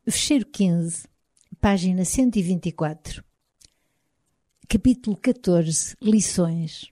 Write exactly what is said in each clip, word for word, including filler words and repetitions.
Fecheiro quinze, página cento e vinte e quatro. Capítulo catorze. Lições.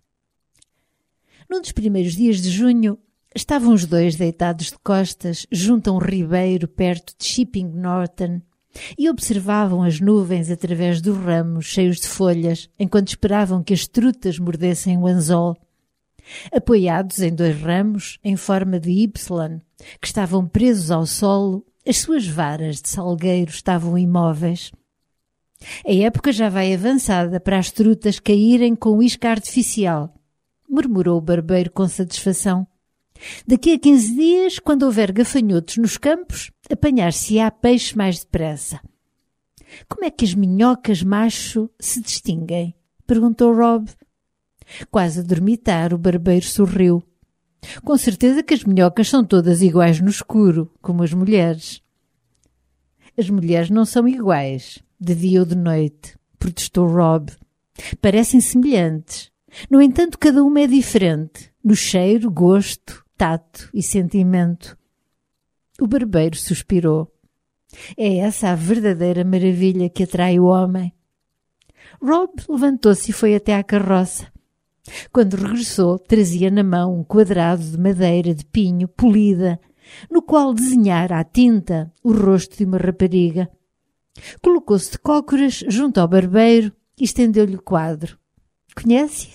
Num dos primeiros dias de junho, estavam os dois deitados de costas junto a um ribeiro perto de Chipping Norton e observavam as nuvens através dos ramos cheios de folhas enquanto esperavam que as trutas mordessem o anzol. Apoiados em dois ramos em forma de Y, que estavam presos ao solo, as suas varas de salgueiro estavam imóveis. A época já vai avançada para as trutas caírem com isca artificial, murmurou o barbeiro com satisfação. Daqui a quinze dias, quando houver gafanhotos nos campos, apanhar-se-á peixe mais depressa. Como é que as minhocas macho se distinguem? Perguntou Rob. Quase a dormitar, o barbeiro sorriu. Com certeza que as minhocas são todas iguais no escuro, como as mulheres. As mulheres não são iguais, de dia ou de noite, protestou Rob. Parecem semelhantes. No entanto, cada uma é diferente, no cheiro, gosto, tato e sentimento. O barbeiro suspirou. É essa a verdadeira maravilha que atrai o homem. Rob levantou-se e foi até à carroça. Quando regressou, trazia na mão um quadrado de madeira de pinho polida, no qual desenhara à tinta o rosto de uma rapariga. Colocou-se de cócoras junto ao barbeiro e estendeu-lhe o quadro. Conhece-a?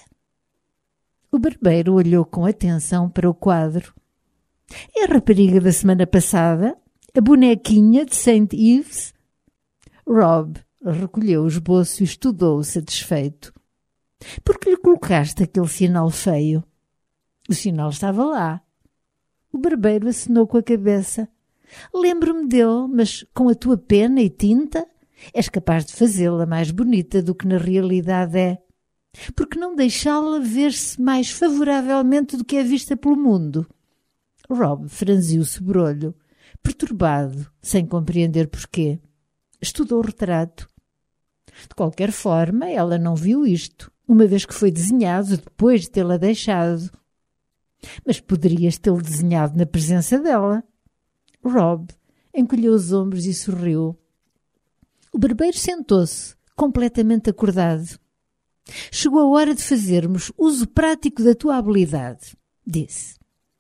O barbeiro olhou com atenção para o quadro. É a rapariga da semana passada? A bonequinha de Saint Ives? Rob recolheu o esboço e estudou-o satisfeito. Por que lhe colocaste aquele sinal feio? O sinal estava lá. O barbeiro acenou com a cabeça. Lembro-me dele, mas com a tua pena e tinta és capaz de fazê-la mais bonita do que na realidade é. Por que não deixá-la ver-se mais favoravelmente do que é vista pelo mundo? Rob franziu o sobrolho, perturbado, sem compreender porquê. Estudou o retrato. De qualquer forma, ela não viu isto, uma vez que foi desenhado depois de tê-la deixado. Mas poderias tê-lo desenhado na presença dela. Rob encolheu os ombros e sorriu. O barbeiro sentou-se, completamente acordado. Chegou a hora de fazermos uso prático da tua habilidade, disse.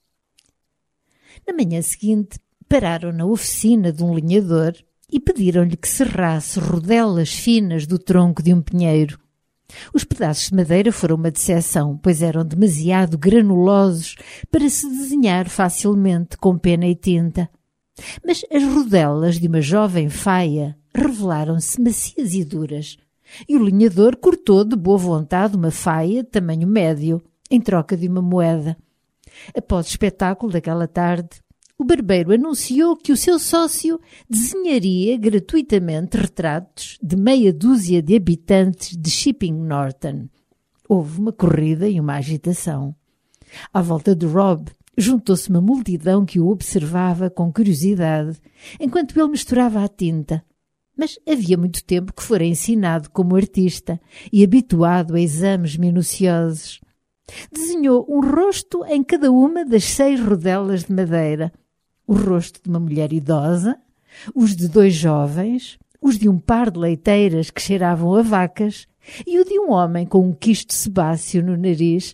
Na manhã seguinte, pararam na oficina de um lenhador e pediram-lhe que serrasse rodelas finas do tronco de um pinheiro. Os pedaços de madeira foram uma decepção, pois eram demasiado granulosos para se desenhar facilmente com pena e tinta. Mas as rodelas de uma jovem faia revelaram-se macias e duras, e o lenhador cortou de boa vontade uma faia de tamanho médio, em troca de uma moeda. Após o espetáculo daquela tarde, o barbeiro anunciou que o seu sócio desenharia gratuitamente retratos de meia dúzia de habitantes de Chipping Norton. Houve uma corrida e uma agitação. À volta de Rob, juntou-se uma multidão que o observava com curiosidade, enquanto ele misturava a tinta. Mas havia muito tempo que fora ensinado como artista e habituado a exames minuciosos. Desenhou um rosto em cada uma das seis rodelas de madeira. O rosto de uma mulher idosa, os de dois jovens, os de um par de leiteiras que cheiravam a vacas e o de um homem com um quisto sebáceo no nariz.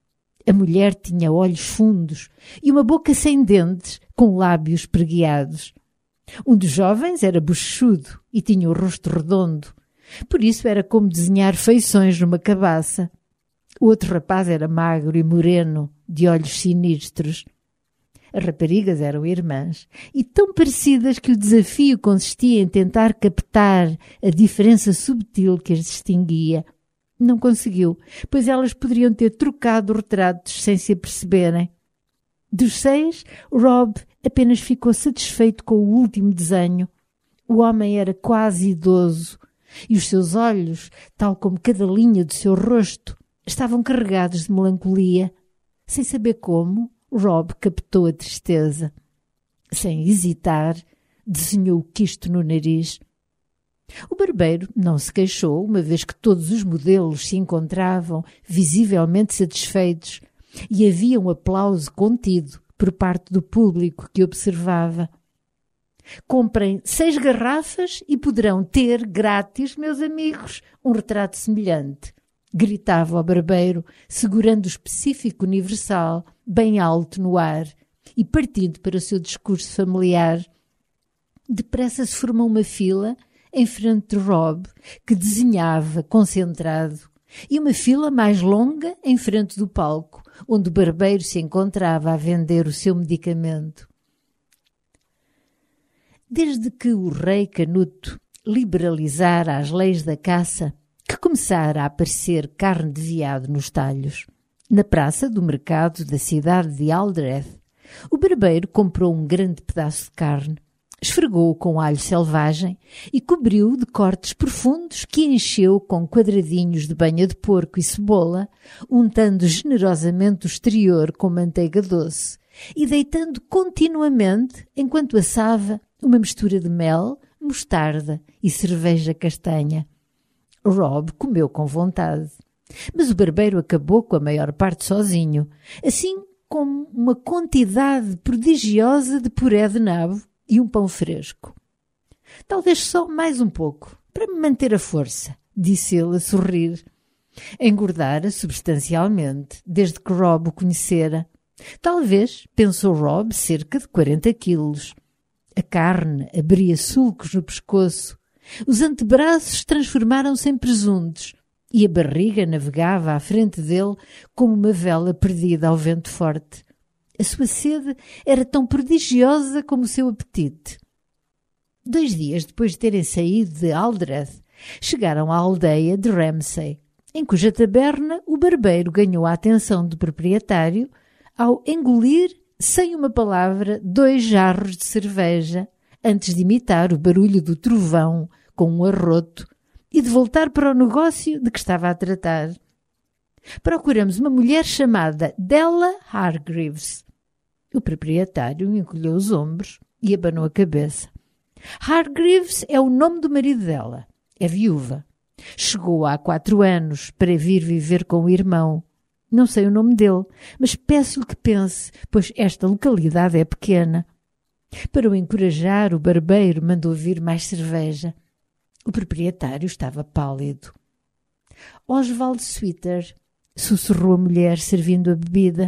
A mulher tinha olhos fundos e uma boca sem dentes, com lábios preguiados. Um dos jovens era bochechudo e tinha o rosto redondo, por isso era como desenhar feições numa cabaça. O outro rapaz era magro e moreno, de olhos sinistros. As raparigas eram irmãs e tão parecidas que o desafio consistia em tentar captar a diferença subtil que as distinguia. Não conseguiu, pois elas poderiam ter trocado retratos sem se aperceberem. Dos seis, Rob apenas ficou satisfeito com o último desenho. O homem era quase idoso e os seus olhos, tal como cada linha do seu rosto, estavam carregados de melancolia. Sem saber como, Rob captou a tristeza. Sem hesitar, desenhou o quisto no nariz. O barbeiro não se queixou, uma vez que todos os modelos se encontravam visivelmente satisfeitos e havia um aplauso contido por parte do público que observava. Comprem seis garrafas e poderão ter grátis, meus amigos, um retrato semelhante. Gritava o barbeiro, segurando o específico universal bem alto no ar e partindo para o seu discurso familiar. Depressa se formou uma fila em frente de Rob, que desenhava concentrado, e uma fila mais longa em frente do palco, onde o barbeiro se encontrava a vender o seu medicamento. Desde que o rei Canuto liberalizara as leis da caça, que começara a aparecer carne de veado nos talhos, na praça do mercado da cidade de Aldred, o barbeiro comprou um grande pedaço de carne, esfregou-o com alho selvagem e cobriu de cortes profundos que encheu com quadradinhos de banha de porco e cebola, untando generosamente o exterior com manteiga doce e deitando continuamente, enquanto assava, uma mistura de mel, mostarda e cerveja castanha. Rob comeu com vontade, mas o barbeiro acabou com a maior parte sozinho, assim como uma quantidade prodigiosa de puré de nabo e um pão fresco. Talvez só mais um pouco, para me manter a força, disse ele a sorrir. Engordara substancialmente, desde que Rob o conhecera. Talvez, pensou Rob, cerca de quarenta quilos. A carne abria sulcos no pescoço, os antebraços transformaram-se em presuntos e a barriga navegava à frente dele como uma vela perdida ao vento forte. A sua sede era tão prodigiosa como o seu apetite. Dois dias depois de terem saído de Aldred, chegaram à aldeia de Ramsay, em cuja taberna o barbeiro ganhou a atenção do proprietário ao engolir, sem uma palavra, dois jarros de cerveja, antes de imitar o barulho do trovão com um arroto e de voltar para o negócio de que estava a tratar. Procuramos uma mulher chamada Della Hargreaves. O proprietário encolheu os ombros e abanou a cabeça. Hargreaves é o nome do marido dela. É viúva. Chegou há quatro anos para vir viver com o irmão. Não sei o nome dele, mas peço-lhe que pense, pois esta localidade é pequena. Para o encorajar, o barbeiro mandou vir mais cerveja. O proprietário estava pálido. Oswald Sweeter, sussurrou a mulher, servindo a bebida.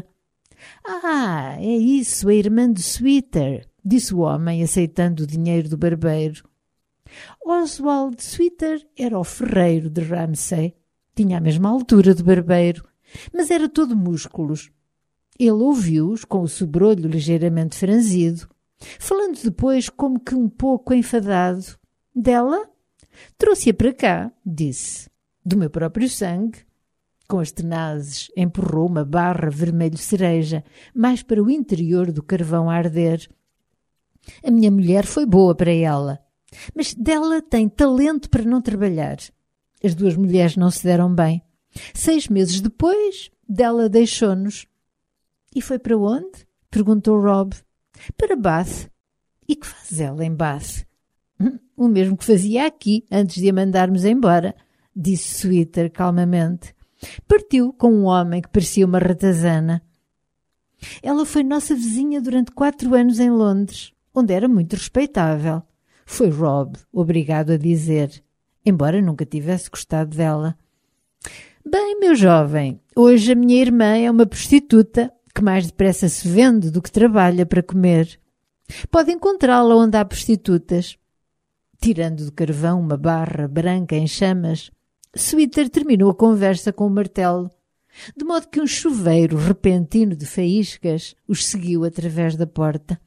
Ah, é isso, a irmã de Sweeter, disse o homem, aceitando o dinheiro do barbeiro. Oswald Sweeter era o ferreiro de Ramsay. Tinha a mesma altura do barbeiro, mas era todo músculos. Ele ouviu-os com o sobrolho ligeiramente franzido, falando depois como que um pouco enfadado. Dela? Trouxe-a para cá, disse. Do meu próprio sangue. Com as tenazes, empurrou uma barra vermelho-cereja mais para o interior do carvão a arder. A minha mulher foi boa para ela, mas dela tem talento para não trabalhar. As duas mulheres não se deram bem. Seis meses depois, dela deixou-nos. E foi para onde? Perguntou Rob. Para Bath. E que faz ela em Bath? O mesmo que fazia aqui, antes de a mandarmos embora, disse Sweeter calmamente. Partiu com um homem que parecia uma ratazana. Ela foi nossa vizinha durante quatro anos em Londres, onde era muito respeitável. Foi Rob, obrigado a dizer, embora nunca tivesse gostado dela. Bem, meu jovem, hoje a minha irmã é uma prostituta que mais depressa se vende do que trabalha para comer. Pode encontrá-la onde há prostitutas. Tirando do carvão uma barra branca em chamas, Sweeter terminou a conversa com o martelo, de modo que um chuveiro repentino de faíscas os seguiu através da porta.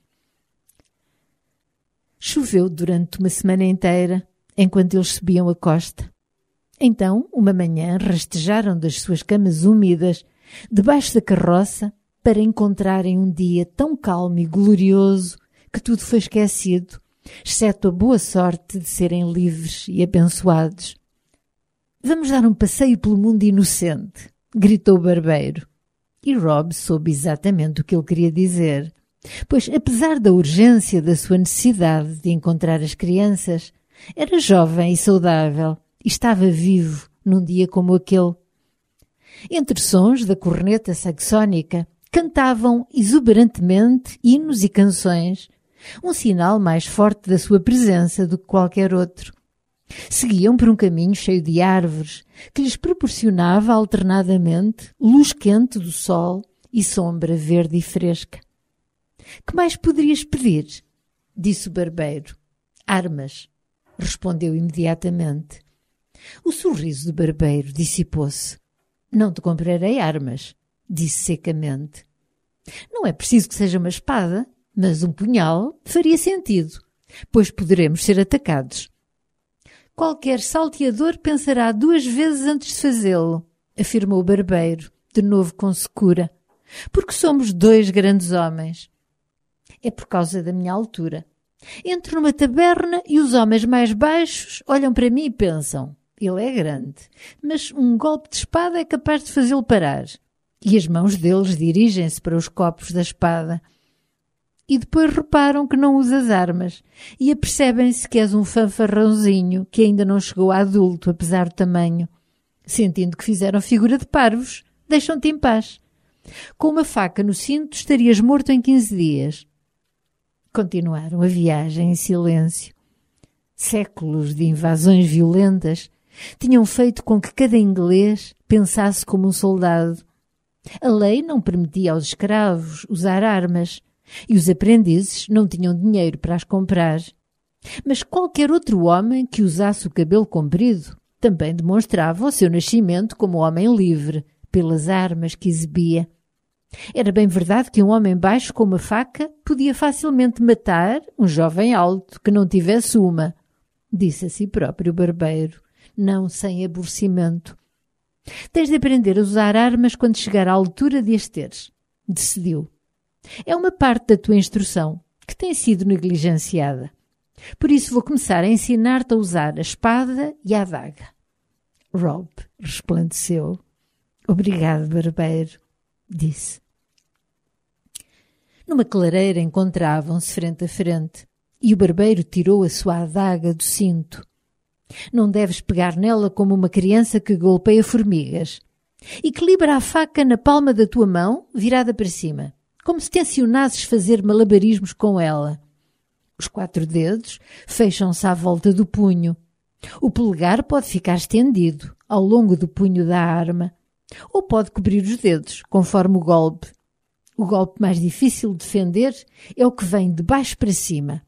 Choveu durante uma semana inteira, enquanto eles subiam a costa. Então, uma manhã, rastejaram das suas camas úmidas, debaixo da carroça, para encontrarem um dia tão calmo e glorioso que tudo foi esquecido, exceto a boa sorte de serem livres e abençoados. Vamos dar um passeio pelo mundo inocente, gritou o barbeiro. E Rob soube exatamente o que ele queria dizer, pois, apesar da urgência da sua necessidade de encontrar as crianças, era jovem e saudável e estava vivo num dia como aquele. Entre sons da corneta saxónica, cantavam exuberantemente hinos e canções, um sinal mais forte da sua presença do que qualquer outro. Seguiam por um caminho cheio de árvores, que lhes proporcionava alternadamente luz quente do sol e sombra verde e fresca. — Que mais poderias pedir? Disse o barbeiro. — Armas, respondeu imediatamente. O sorriso do barbeiro dissipou-se. — Não te comprarei armas, disse secamente. — Não é preciso que seja uma espada, mas um punhal faria sentido, pois poderemos ser atacados. Qualquer salteador pensará duas vezes antes de fazê-lo, afirmou o barbeiro, de novo com secura, porque somos dois grandes homens. É por causa da minha altura. Entro numa taberna e os homens mais baixos olham para mim e pensam, ele é grande, mas um golpe de espada é capaz de fazê-lo parar. E as mãos deles dirigem-se para os copos da espada. E depois reparam que não usas armas e apercebem-se que és um fanfarrãozinho que ainda não chegou a adulto, apesar do tamanho. Sentindo que fizeram figura de parvos, deixam-te em paz. Com uma faca no cinto estarias morto em quinze dias. Continuaram a viagem em silêncio. Séculos de invasões violentas tinham feito com que cada inglês pensasse como um soldado. A lei não permitia aos escravos usar armas e os aprendizes não tinham dinheiro para as comprar. Mas qualquer outro homem que usasse o cabelo comprido também demonstrava o seu nascimento como homem livre, pelas armas que exibia. Era bem verdade que um homem baixo com uma faca podia facilmente matar um jovem alto que não tivesse uma, disse a si próprio o barbeiro, não sem aborrecimento. Tens de aprender a usar armas quando chegar à altura de as teres, decidiu. É uma parte da tua instrução que tem sido negligenciada. Por isso vou começar a ensinar-te a usar a espada e a adaga. Rob resplandeceu. Obrigado, barbeiro, disse. Numa clareira encontravam-se frente a frente e o barbeiro tirou a sua adaga do cinto. Não deves pegar nela como uma criança que golpeia formigas. Equilibra a faca na palma da tua mão, virada para cima, como se tencionasses fazer malabarismos com ela. Os quatro dedos fecham-se à volta do punho. O polegar pode ficar estendido ao longo do punho da arma, ou pode cobrir os dedos, conforme o golpe. O golpe mais difícil de defender é o que vem de baixo para cima.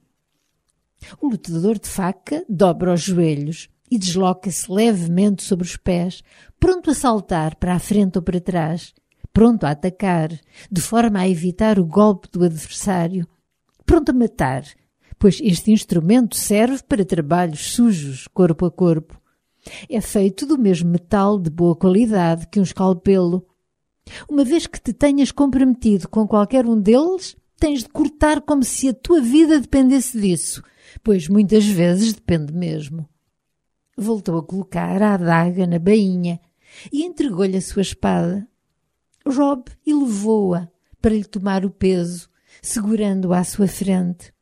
O lutador de faca dobra os joelhos e desloca-se levemente sobre os pés, pronto a saltar para a frente ou para trás, pronto a atacar, de forma a evitar o golpe do adversário, pronto a matar, pois este instrumento serve para trabalhos sujos, corpo a corpo. É feito do mesmo metal de boa qualidade que um escalpelo. Uma vez que te tenhas comprometido com qualquer um deles, tens de cortar como se a tua vida dependesse disso, pois muitas vezes depende mesmo. Voltou a colocar a adaga na bainha e entregou-lhe a sua espada. Rob elevou-a para lhe tomar o peso, segurando-a à sua frente.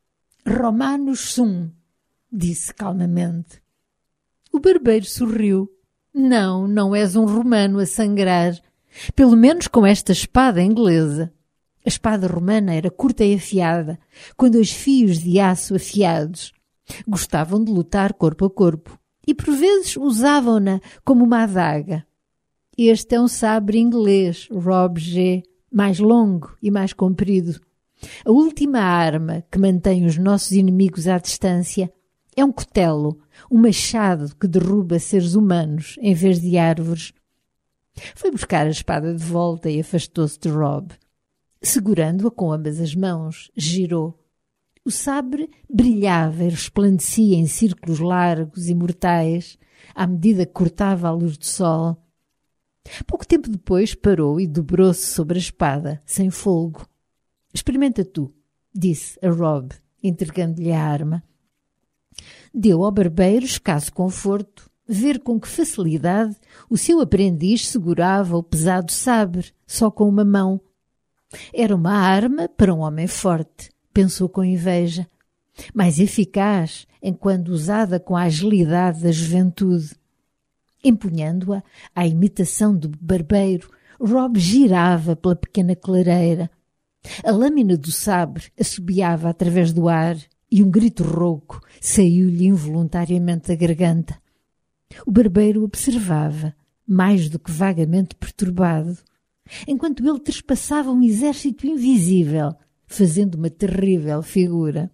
Romanus sum, disse calmamente. O barbeiro sorriu. Não, não és um romano a sangrar, pelo menos com esta espada inglesa. A espada romana era curta e afiada, com dois fios de aço afiados. Gostavam de lutar corpo a corpo e por vezes usavam-na como uma adaga. Este é um sabre inglês, Rob G, mais longo e mais comprido. A última arma que mantém os nossos inimigos à distância é um cutelo, um machado que derruba seres humanos em vez de árvores. Foi buscar a espada de volta e afastou-se de Rob. Segurando-a com ambas as mãos, girou. O sabre brilhava e resplandecia em círculos largos e mortais, à medida que cortava a luz do sol. Pouco tempo depois parou e dobrou-se sobre a espada, sem folgo. Experimenta tu, disse a Rob, entregando-lhe a arma. Deu ao barbeiro escasso conforto ver com que facilidade o seu aprendiz segurava o pesado sabre, só com uma mão. Era uma arma para um homem forte, pensou com inveja, mais eficaz enquanto usada com a agilidade da juventude. Empunhando-a à imitação do barbeiro, Rob girava pela pequena clareira. A lâmina do sabre assobiava através do ar e um grito rouco saiu-lhe involuntariamente da garganta. O barbeiro observava, mais do que vagamente perturbado, enquanto ele trespassava um exército invisível, fazendo uma terrível figura.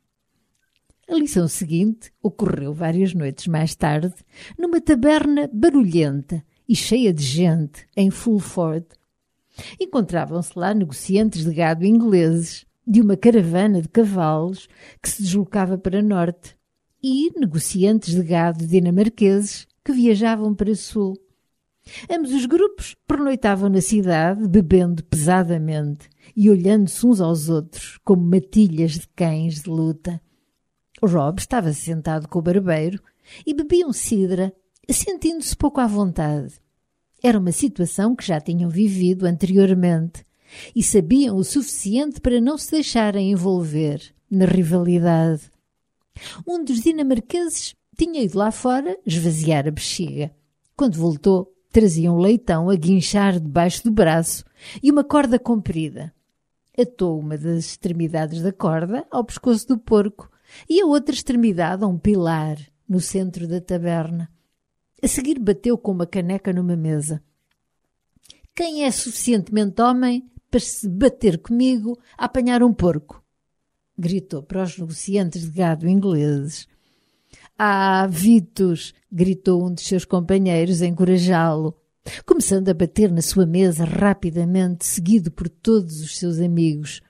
A lição seguinte ocorreu várias noites mais tarde, numa taberna barulhenta e cheia de gente em Fulford. Encontravam-se lá negociantes de gado ingleses, de uma caravana de cavalos que se deslocava para norte, e negociantes de gado dinamarqueses que viajavam para sul. Ambos os grupos pernoitavam na cidade, bebendo pesadamente e olhando-se uns aos outros como matilhas de cães de luta. Rob estava sentado com o barbeiro e bebiam cidra, sentindo-se pouco à vontade. Era uma situação que já tinham vivido anteriormente e sabiam o suficiente para não se deixarem envolver na rivalidade. Um dos dinamarqueses tinha ido lá fora esvaziar a bexiga. Quando voltou, trazia um leitão a guinchar debaixo do braço e uma corda comprida. Atou uma das extremidades da corda ao pescoço do porco e a outra extremidade a um pilar no centro da taberna. A seguir bateu com uma caneca numa mesa. Quem é suficientemente homem para se bater comigo a apanhar um porco? Gritou para os negociantes de gado ingleses. Ah, Vitus! Gritou um dos seus companheiros a encorajá-lo, começando a bater na sua mesa rapidamente, seguido por todos os seus amigos.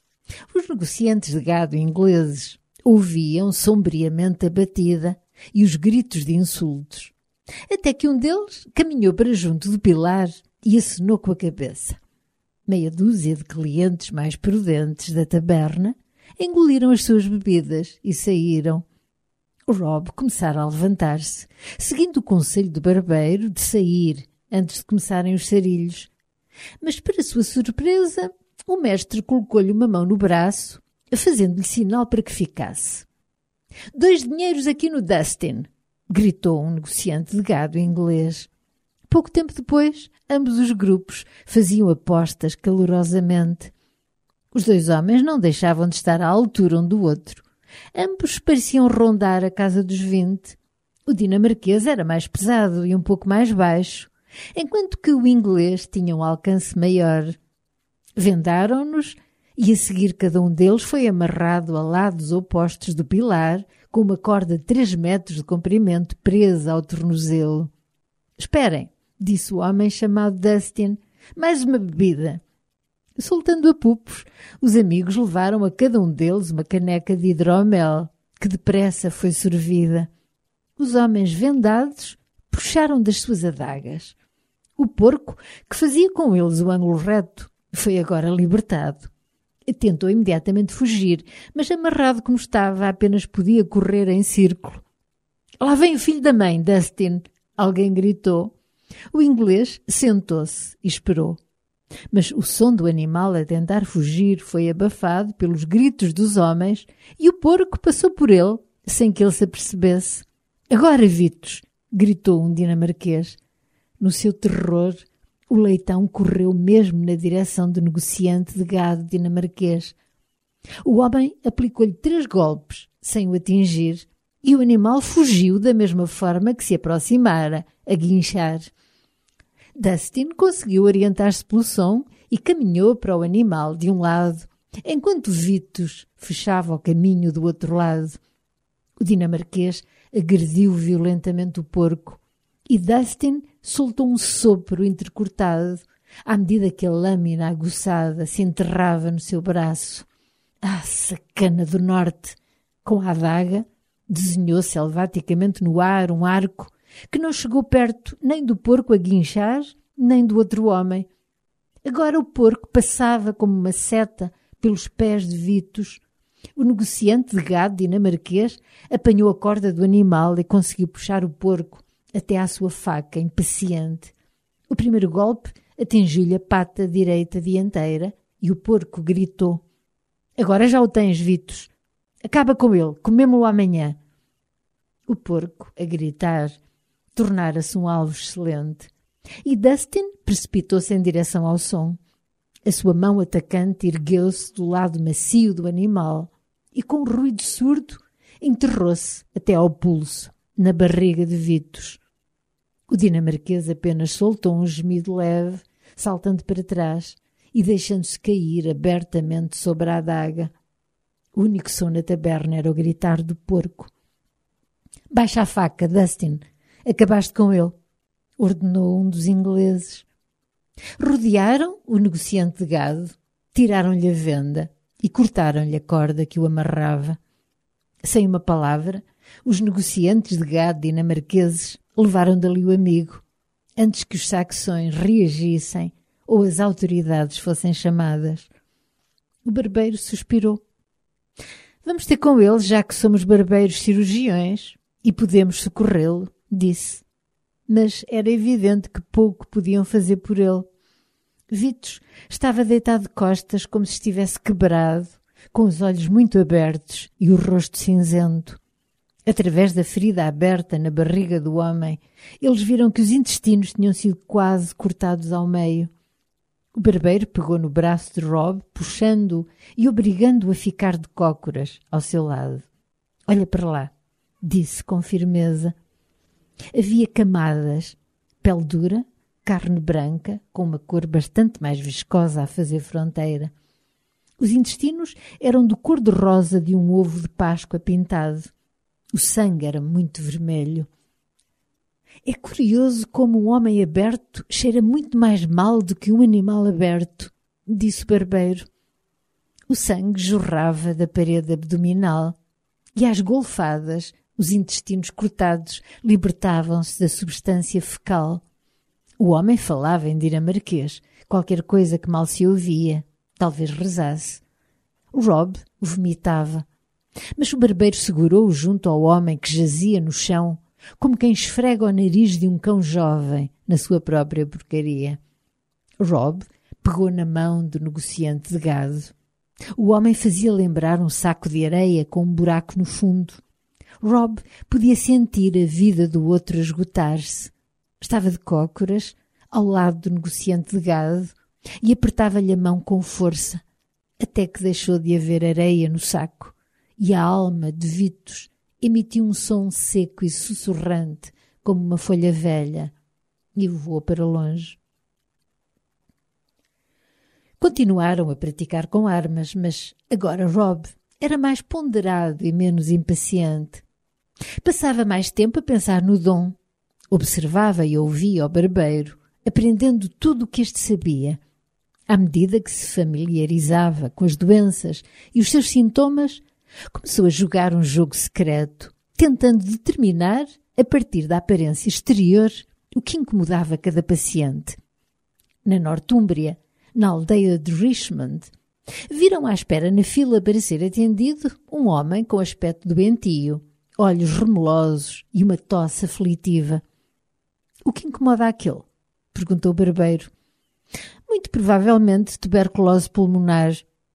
Os negociantes de gado ingleses ouviam sombriamente a batida e os gritos de insultos, até que um deles caminhou para junto do pilar e acenou com a cabeça. Meia dúzia de clientes mais prudentes da taberna engoliram as suas bebidas e saíram. Rob começara a levantar-se, seguindo o conselho do barbeiro de sair antes de começarem os sarilhos. Mas, para sua surpresa, o mestre colocou-lhe uma mão no braço, fazendo-lhe sinal para que ficasse. Dois dinheiros aqui no Dustin! Gritou um negociante de gado inglês. Pouco tempo depois, ambos os grupos faziam apostas calorosamente. Os dois homens não deixavam de estar à altura um do outro. Ambos pareciam rondar a casa dos vinte. O dinamarquês era mais pesado e um pouco mais baixo, enquanto que o inglês tinha um alcance maior. Vendaram-nos e a seguir cada um deles foi amarrado a lados opostos do pilar com uma corda de três metros de comprimento presa ao tornozelo. «Esperem», disse o homem chamado Dustin, «mais uma bebida». Soltando a pupos, os amigos levaram a cada um deles uma caneca de hidromel, que depressa foi servida. Os homens vendados puxaram das suas adagas. O porco, que fazia com eles o ângulo reto, foi agora libertado. Tentou imediatamente fugir, mas amarrado como estava, apenas podia correr em círculo. «Lá vem o filho da mãe, Dustin!» alguém gritou. O inglês sentou-se e esperou. Mas o som do animal a tentar fugir foi abafado pelos gritos dos homens e o porco passou por ele, sem que ele se apercebesse. «Agora, Vitus!» gritou um dinamarquês. No seu terror, o leitão correu mesmo na direção do negociante de gado dinamarquês. O homem aplicou-lhe três golpes, sem o atingir, e o animal fugiu da mesma forma que se aproximara, a guinchar. Dustin conseguiu orientar-se pelo som e caminhou para o animal de um lado, enquanto Vitus fechava o caminho do outro lado. O dinamarquês agrediu violentamente o porco e Dustin soltou um sopro entrecortado à medida que a lâmina aguçada se enterrava no seu braço. Ah, sacana do norte! Com a adaga, desenhou selvaticamente no ar um arco que não chegou perto nem do porco a guinchar, nem do outro homem. Agora o porco passava como uma seta pelos pés de Vitus. O negociante de gado dinamarquês apanhou a corda do animal e conseguiu puxar o porco até à sua faca impaciente. O primeiro golpe atingiu-lhe a pata direita dianteira e o porco gritou. «Agora já o tens, Vitus! Acaba com ele, comemo-lo amanhã!» O porco, a gritar, tornara-se um alvo excelente, e Dustin precipitou-se em direção ao som. A sua mão atacante ergueu-se do lado macio do animal e, com um ruído surdo, enterrou-se até ao pulso, na barriga de Vitos. O dinamarquês apenas soltou um gemido leve, saltando para trás e deixando-se cair abertamente sobre a adaga. O único som na taberna era o gritar do porco. «Baixa a faca, Dustin! Acabaste com ele!» ordenou um dos ingleses. Rodearam o negociante de gado, tiraram-lhe a venda e cortaram-lhe a corda que o amarrava. Sem uma palavra, os negociantes de gado dinamarqueses levaram dali o amigo, antes que os saxões reagissem ou as autoridades fossem chamadas. O barbeiro suspirou. «Vamos ter com ele, já que somos barbeiros cirurgiões e podemos socorrê-lo», disse. Mas era evidente que pouco podiam fazer por ele. Vitos estava deitado de costas como se estivesse quebrado, com os olhos muito abertos e o rosto cinzento. Através da ferida aberta na barriga do homem, eles viram que os intestinos tinham sido quase cortados ao meio. O barbeiro pegou no braço de Rob, puxando-o e obrigando-o a ficar de cócoras ao seu lado. «Olha para lá», disse com firmeza. Havia camadas, pele dura, carne branca, com uma cor bastante mais viscosa a fazer fronteira. Os intestinos eram do cor-de-rosa de um ovo de Páscoa pintado. O sangue era muito vermelho. «É curioso como um homem aberto cheira muito mais mal do que um animal aberto», disse o barbeiro. O sangue jorrava da parede abdominal e às golfadas os intestinos cortados libertavam-se da substância fecal. O homem falava em dinamarquês, qualquer coisa que mal se ouvia, talvez rezasse. Rob vomitava, mas o barbeiro segurou-o junto ao homem que jazia no chão, como quem esfrega o nariz de um cão jovem na sua própria porcaria. Rob pegou na mão do negociante de gado. O homem fazia lembrar um saco de areia com um buraco no fundo. Rob podia sentir a vida do outro esgotar-se. Estava de cócoras, ao lado do negociante de gado, e apertava-lhe a mão com força, até que deixou de haver areia no saco, e a alma de Vitos emitiu um som seco e sussurrante, como uma folha velha, e voou para longe. Continuaram a praticar com armas, mas agora Rob era mais ponderado e menos impaciente. Passava mais tempo a pensar no Dom. Observava e ouvia o barbeiro, aprendendo tudo o que este sabia. À medida que se familiarizava com as doenças e os seus sintomas, começou a jogar um jogo secreto, tentando determinar, a partir da aparência exterior, o que incomodava cada paciente. Na Nortúmbria, na aldeia de Richmond, viram à espera na fila para ser atendido um homem com aspecto doentio, olhos remelosos e uma tosse aflitiva. «O que incomoda aquele?» perguntou o barbeiro. «Muito provavelmente tuberculose pulmonar».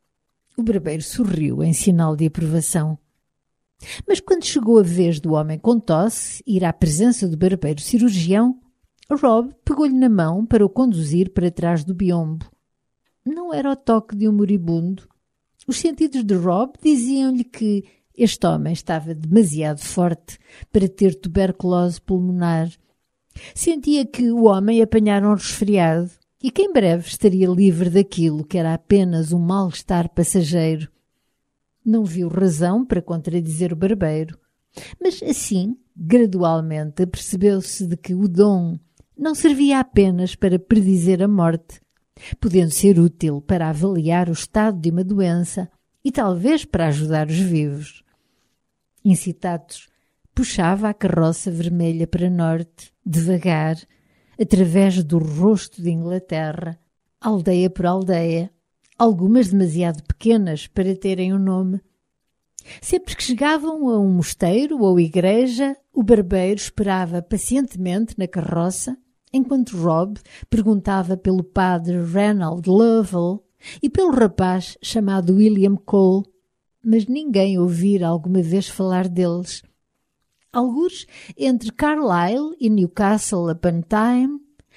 O barbeiro sorriu em sinal de aprovação. Mas quando chegou a vez do homem com tosse ir à presença do barbeiro cirurgião, Rob pegou-lhe na mão para o conduzir para trás do biombo. Não era o toque de um moribundo. Os sentidos de Rob diziam-lhe que este homem estava demasiado forte para ter tuberculose pulmonar. Sentia que o homem apanhara um resfriado e que em breve estaria livre daquilo que era apenas um mal-estar passageiro. Não viu razão para contradizer o barbeiro, mas assim, gradualmente, apercebeu-se de que o dom não servia apenas para predizer a morte, podendo ser útil para avaliar o estado de uma doença e talvez para ajudar os vivos. Incitados, puxava a carroça vermelha para norte, devagar, através do rosto de Inglaterra, aldeia por aldeia, algumas demasiado pequenas para terem um nome. Sempre que chegavam a um mosteiro ou igreja, o barbeiro esperava pacientemente na carroça, enquanto Rob perguntava pelo padre Ranald Lovell e pelo rapaz chamado William Cole, mas ninguém ouvira alguma vez falar deles. Algures entre Carlisle e Newcastle upon Tyne,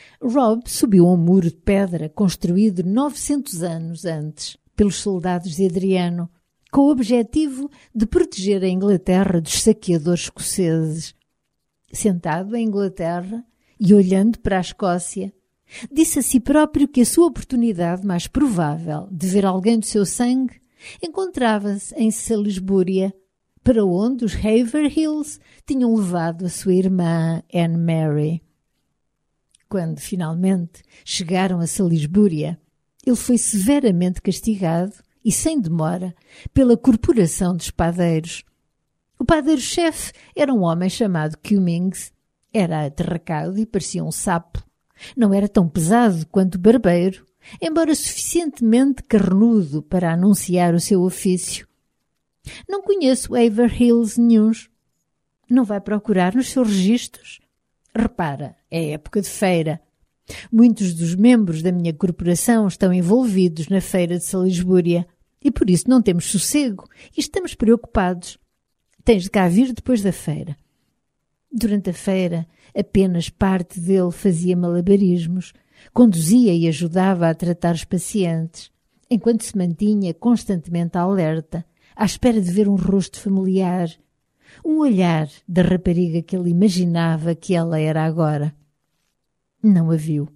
Rob subiu a um muro de pedra construído novecentos anos antes pelos soldados de Adriano, com o objetivo de proteger a Inglaterra dos saqueadores escoceses. Sentado em Inglaterra e olhando para a Escócia, disse a si próprio que a sua oportunidade mais provável de ver alguém do seu sangue encontrava-se em Salisbúria, para onde os Haverhills tinham levado a sua irmã Anne Mary. Quando finalmente chegaram a Salisbúria, ele foi severamente castigado e sem demora pela corporação de espadeiros. O padeiro-chefe era um homem chamado Cummings. Era aterracado e parecia um sapo. Não era tão pesado quanto o barbeiro, embora suficientemente carnudo para anunciar o seu ofício. Não conheço Haverhills nenhuns. Não vai procurar nos seus registros? Repara, é época de feira. Muitos dos membros da minha corporação estão envolvidos na feira de Salisbúria e por isso não temos sossego e estamos preocupados. Tens de cá vir depois da feira. Durante a feira, apenas parte dele fazia malabarismos, conduzia e ajudava a tratar os pacientes, enquanto se mantinha constantemente alerta, à espera de ver um rosto familiar, um olhar da rapariga que ele imaginava que ela era agora. Não a viu.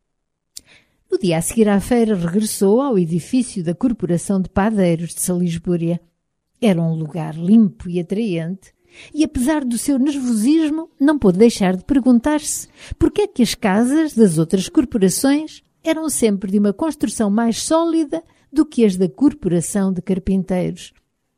No dia a seguir à feira, regressou ao edifício da Corporação de Padeiros de Salisbúria. Era um lugar limpo e atraente, e apesar do seu nervosismo, não pôde deixar de perguntar-se por que é que as casas das outras corporações eram sempre de uma construção mais sólida do que as da Corporação de Carpinteiros.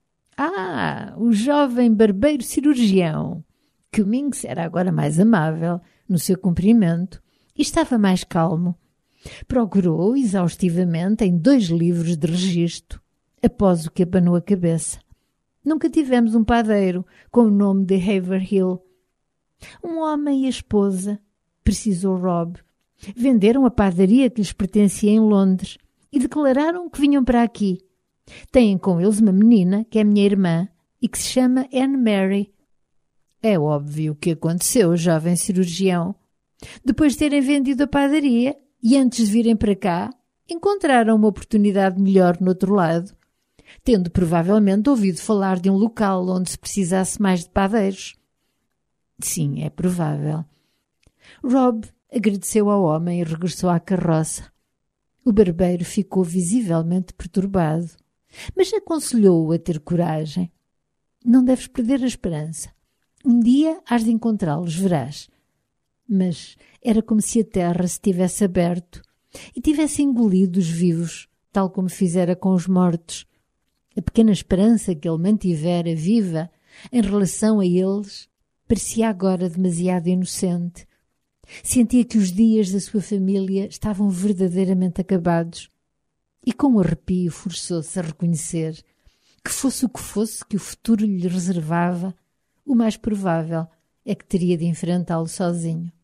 Ah, o jovem barbeiro cirurgião! Cummings era agora mais amável no seu cumprimento e estava mais calmo. Procurou exaustivamente em dois livros de registro, após o que abanou a cabeça. Nunca tivemos um padeiro com o nome de Haverhill. Um homem e a esposa, precisou Rob, venderam a padaria que lhes pertencia em Londres e declararam que vinham para aqui. Têm com eles uma menina, que é minha irmã, e que se chama Anne Mary. É óbvio o que aconteceu, jovem cirurgião. Depois de terem vendido a padaria e antes de virem para cá, encontraram uma oportunidade melhor no outro lado, tendo provavelmente ouvido falar de um local onde se precisasse mais de padeiros. Sim, é provável. Rob agradeceu ao homem e regressou à carroça. O barbeiro ficou visivelmente perturbado, mas aconselhou-o a ter coragem. Não deves perder a esperança. Um dia hás de encontrá-los, verás. Mas era como se a terra se tivesse aberto e tivesse engolido os vivos, tal como fizera com os mortos. A pequena esperança que ele mantivera viva em relação a eles parecia agora demasiado inocente. Sentia que os dias da sua família estavam verdadeiramente acabados e com um arrepio forçou-se a reconhecer que fosse o que fosse que o futuro lhe reservava, o mais provável é que teria de enfrentá-lo sozinho.